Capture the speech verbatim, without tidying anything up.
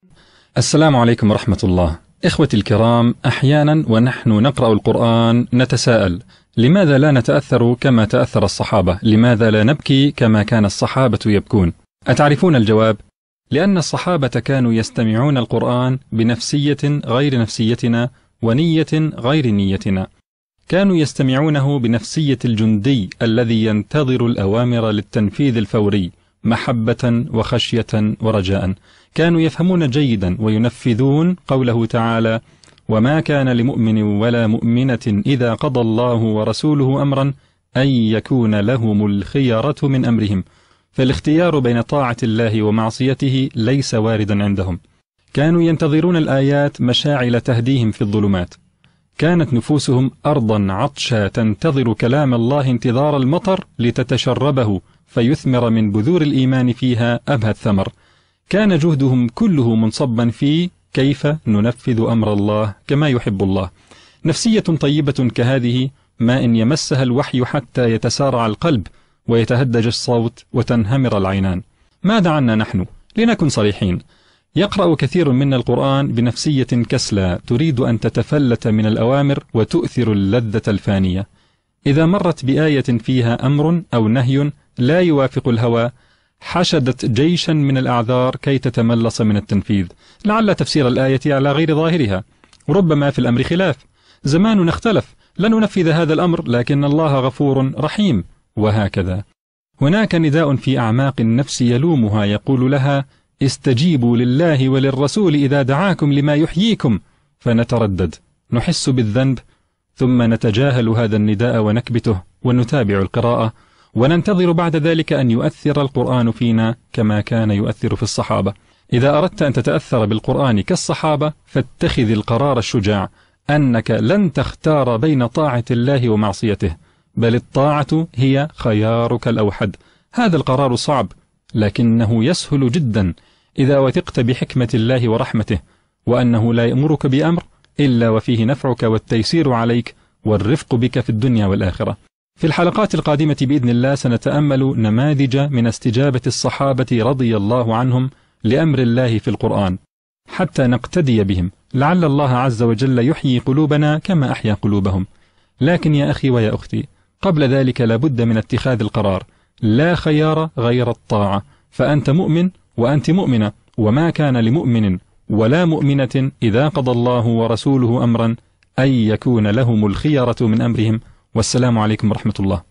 السلام عليكم ورحمة الله. إخوتي الكرام، أحيانا ونحن نقرأ القرآن نتساءل: لماذا لا نتأثر كما تأثر الصحابة؟ لماذا لا نبكي كما كان الصحابة يبكون؟ أتعرفون الجواب؟ لأن الصحابة كانوا يستمعون القرآن بنفسية غير نفسيتنا ونية غير نيتنا. كانوا يستمعونه بنفسية الجندي الذي ينتظر الأوامر للتنفيذ الفوري، محبة وخشية ورجاء. كانوا يفهمون جيدا وينفذون قوله تعالى: وما كان لمؤمن ولا مؤمنة إذا قضى الله ورسوله أمرا أن يكون لهم الخيرة من أمرهم. فالاختيار بين طاعة الله ومعصيته ليس واردا عندهم. كانوا ينتظرون الآيات مشاعل تهديهم في الظلمات. كانت نفوسهم أرضا عطشا تنتظر كلام الله انتظار المطر لتتشربه فيثمر من بذور الإيمان فيها أبهى الثمر. كان جهدهم كله منصبا في كيف ننفذ أمر الله كما يحب الله. نفسية طيبة كهذه ما إن يمسها الوحي حتى يتسارع القلب ويتهدج الصوت وتنهمر العينان. ماذا عنا نحن؟ لنكن صريحين، يقرأ كثير منا القرآن بنفسية كسلى تريد أن تتفلت من الأوامر وتؤثر اللذة الفانية. إذا مرت بآية فيها أمر أو نهي لا يوافق الهوى حشدت جيشا من الأعذار كي تتملص من التنفيذ، لعل تفسير الآية على غير ظاهرها، ربما في الأمر خلاف، زماننا اختلف، لن ننفذ هذا الأمر لكن الله غفور رحيم، وهكذا. هناك نداء في أعماق النفس يلومها يقول لها: استجيبوا لله وللرسول إذا دعاكم لما يحييكم. فنتردد، نحس بالذنب، ثم نتجاهل هذا النداء ونكبته ونتابع القراءة، وننتظر بعد ذلك أن يؤثر القرآن فينا كما كان يؤثر في الصحابة. إذا أردت أن تتأثر بالقرآن كالصحابة فاتخذ القرار الشجاع أنك لن تختار بين طاعة الله ومعصيته، بل الطاعة هي خيارك الأوحد. هذا القرار صعب لكنه يسهل جدا إذا وثقت بحكمة الله ورحمته، وأنه لا يأمرك بأمر إلا وفيه نفعك والتيسير عليك والرفق بك في الدنيا والآخرة. في الحلقات القادمة بإذن الله سنتأمل نماذج من استجابة الصحابة رضي الله عنهم لأمر الله في القرآن حتى نقتدي بهم، لعل الله عز وجل يحيي قلوبنا كما أحيا قلوبهم. لكن يا أخي ويا أختي، قبل ذلك لابد من اتخاذ القرار، لا خيار غير الطاعة، فأنت مؤمن وأنت مؤمنة، وما كان لمؤمن ولا مؤمنة إذا قضى الله ورسوله أمرا أن يكون لهم الخيرة من أمرهم. والسلام عليكم ورحمة الله.